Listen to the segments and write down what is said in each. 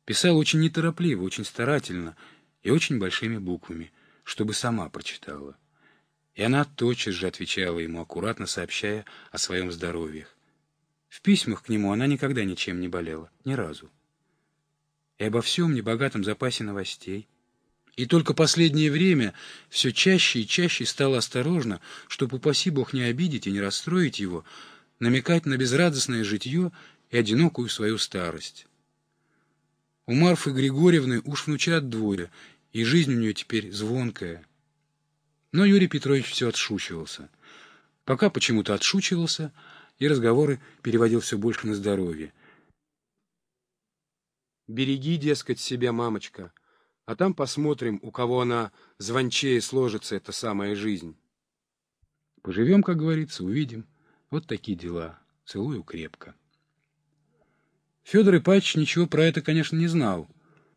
Писал очень неторопливо, очень старательно и очень большими буквами, чтобы сама прочитала. И она тотчас же отвечала ему, аккуратно сообщая о своем здоровье. В письмах к нему она никогда ничем не болела, ни разу. И обо всем небогатом запасе новостей. И только последнее время все чаще и чаще стала осторожно, чтобы, упаси Бог, не обидеть и не расстроить его, намекать на безрадостное житье и одинокую свою старость. У Марфы Григорьевны уж внучат двое, и жизнь у нее теперь звонкая. Но Юрий Петрович все отшучивался. Пока почему-то отшучивался, и разговоры переводил все больше на здоровье. «Береги, дескать, себя, мамочка, а там посмотрим, у кого она звончее сложится, эта самая жизнь». Поживем, как говорится, увидим. Вот такие дела. Целую крепко. Федор Ипатьевич ничего про это, конечно, не знал.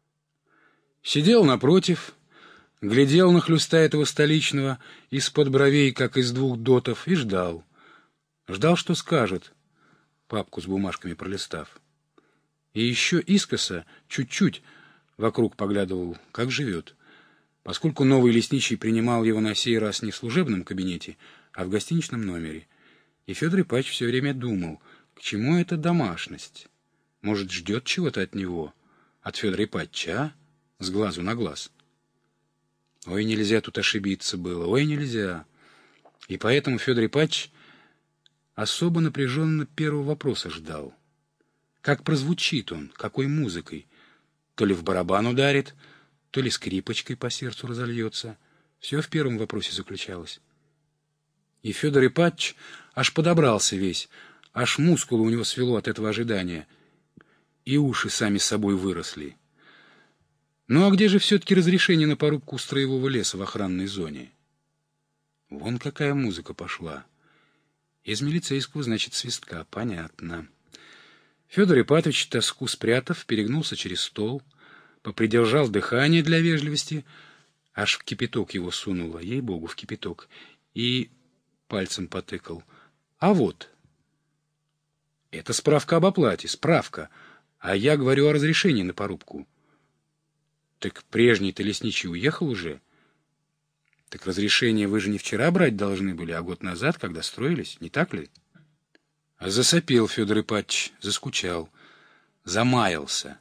Сидел напротив, глядел на хлыста этого столичного из-под бровей, как из двух дотов, и ждал. Ждал, что скажет, папку с бумажками пролистав. И еще искоса, чуть-чуть, вокруг поглядывал, как живет, поскольку новый лесничий принимал его на сей раз не в служебном кабинете, а в гостиничном номере. И Федор Ипатьевич все время думал, к чему эта домашность? Может, ждет чего-то от него, от Федора Ипатьевича, а? С глазу на глаз. Ой, нельзя тут ошибиться было, ой, нельзя. И поэтому Федор Ипатьевич особо напряженно первого вопроса ждал. Как прозвучит он, какой музыкой? То ли в барабан ударит, то ли скрипочкой по сердцу разольется. Все в первом вопросе заключалось. И Федор Ипатьевич аж подобрался весь, аж мускулы у него свело от этого ожидания, и уши сами собой выросли. Ну а где же все-таки разрешение на порубку строевого леса в охранной зоне? Вон какая музыка пошла. Из милицейского, значит, свистка, понятно. Федор Ипатович, тоску спрятав, перегнулся через стол, попридержал дыхание для вежливости, аж в кипяток его сунуло, ей-богу, в кипяток, и пальцем потыкал. А вот. Это справка об оплате, справка. А я говорю о разрешении на порубку. Так прежний-то лесничий уехал уже? Так разрешение вы же не вчера брать должны были, а год назад, когда строились, не так ли? А засопел Федор Ипатьевич, заскучал, замаялся.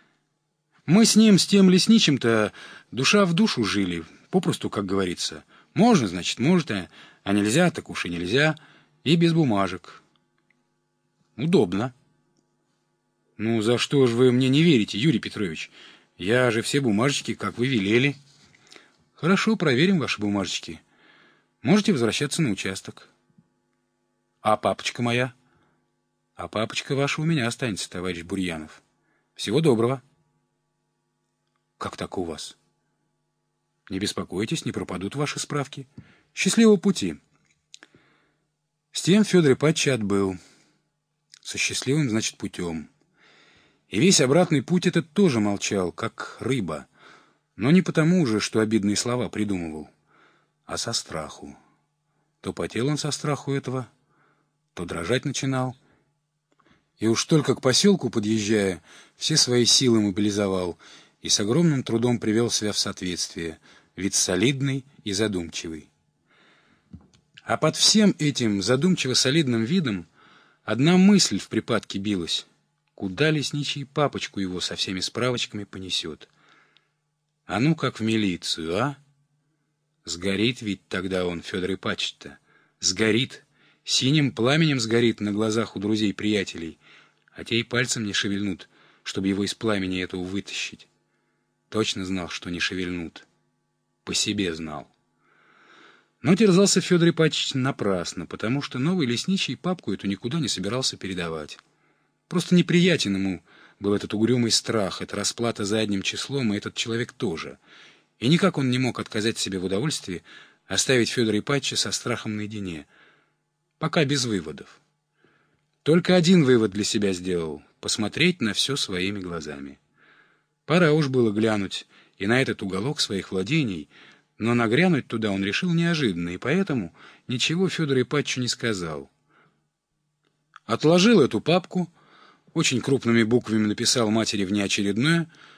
Мы с ним, с тем лесничим-то, душа в душу жили, попросту, как говорится. Можно, значит, может, а нельзя, так уж и нельзя, и без бумажек. Удобно. Ну, за что ж вы мне не верите, Юрий Петрович? Я же все бумажечки, как вы велели. Хорошо, проверим ваши бумажечки. Можете возвращаться на участок. А папочка моя? А папочка ваша у меня останется, товарищ Бурьянов. Всего доброго. Как так у вас? Не беспокойтесь, не пропадут ваши справки. Счастливого пути. С тем Федор Ипатьевич отбыл. Со счастливым, значит, путем. И весь обратный путь этот тоже молчал, как рыба. Но не потому же, что обидные слова придумывал, а со страху. То потел он со страху этого, то дрожать начинал. И уж только к поселку подъезжая, все свои силы мобилизовал и с огромным трудом привел себя в соответствие, вид солидный и задумчивый. А под всем этим задумчиво-солидным видом одна мысль в припадке билась. Куда лесничий папочку его со всеми справочками понесет? А ну как в милицию, а? Сгорит ведь тогда он, Федор Ипатьевич-то. Сгорит. Синим пламенем сгорит на глазах у друзей-приятелей. А те и пальцем не шевельнут, чтобы его из пламени этого вытащить. Точно знал, что не шевельнут. По себе знал. Но терзался Федор Ипатьевич напрасно, потому что новый лесничий папку эту никуда не собирался передавать. Просто неприятен ему был этот угрюмый страх, эта расплата задним числом, и этот человек тоже. И никак он не мог отказать себе в удовольствии оставить Федора Ипатьевича со страхом наедине. Пока без выводов. Только один вывод для себя сделал — посмотреть на все своими глазами. Пора уж было глянуть и на этот уголок своих владений, но нагрянуть туда он решил неожиданно, и поэтому ничего Федору Ипатьевичу не сказал. Отложил эту папку, очень крупными буквами написал матери внеочередное,